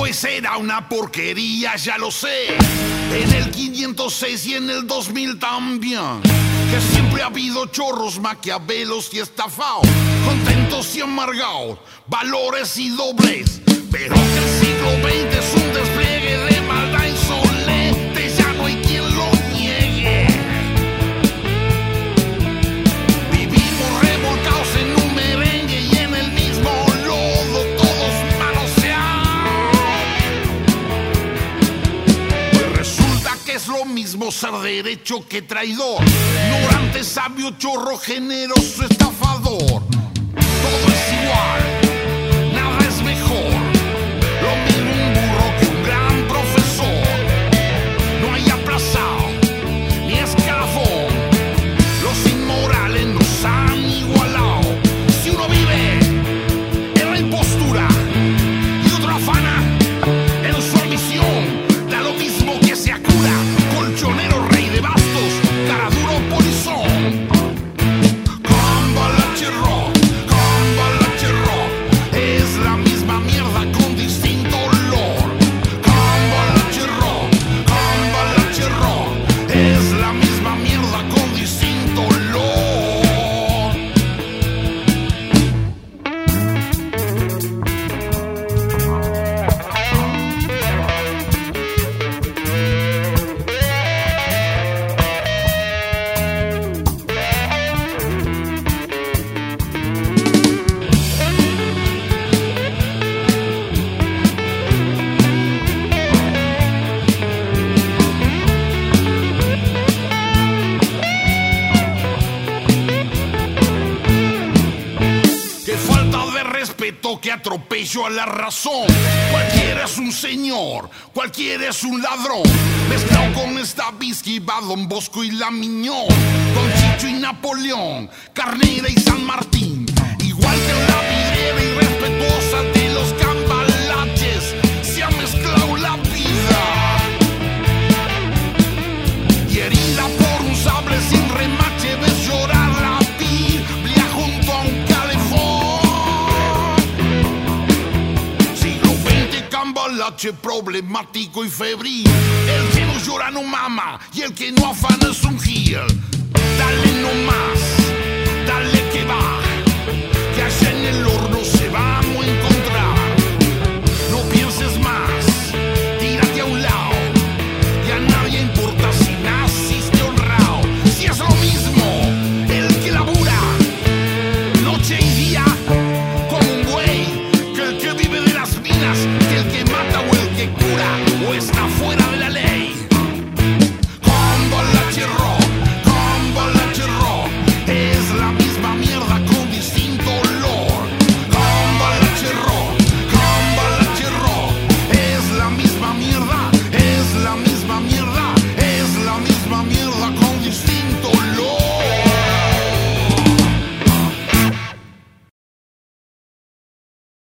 pues era una porquería, ya lo sé. En el 506 y en el 2000 también. Que siempre ha habido chorros, maquiavelos y estafados, contentos y amargados, valores y dobles. Pero que el siglo XX es un despliegue de maldad insolente, ya no hay quien lo niegue. Vivimos revolcados en un merengue y en el mismo lodo todos manoseados. Pues resulta que es lo mismo ser derecho que traidor, ignorante, sabio, chorro, generoso, estafador. Todo es igual, nada es mejor. Lo mismo un burro que un gran profesor. No hay aplazado ni escalafón. Los inmorales nos han igualado. Si uno vive en la impostura y otro afana en su ambición, da lo mismo que sea cura, colchonero, rey de bastos, cara duro, polizón. Cambalache rock, es la misma mierda con distinto olor. Cambalache rock, es la misma mierda con distinto olor. Qué falta de respeto, que atropello a la razón. Cualquiera es un señor, cualquiera es un ladrón. Mezclado con esta whisky va Don Bosco y la Miñón, Don Chicho y Napoleón, Carnera y San Martín. Igual que la vidriera irrespetuosa de los cambalaches, se ha mezclado la vida. Y herida por un sable sin remache, ves llorar la Biblia junto a un calefón. Siglo XX, cambalache problemático y febril. El que no llora no mama y el que no afana es un gil. Dale no más.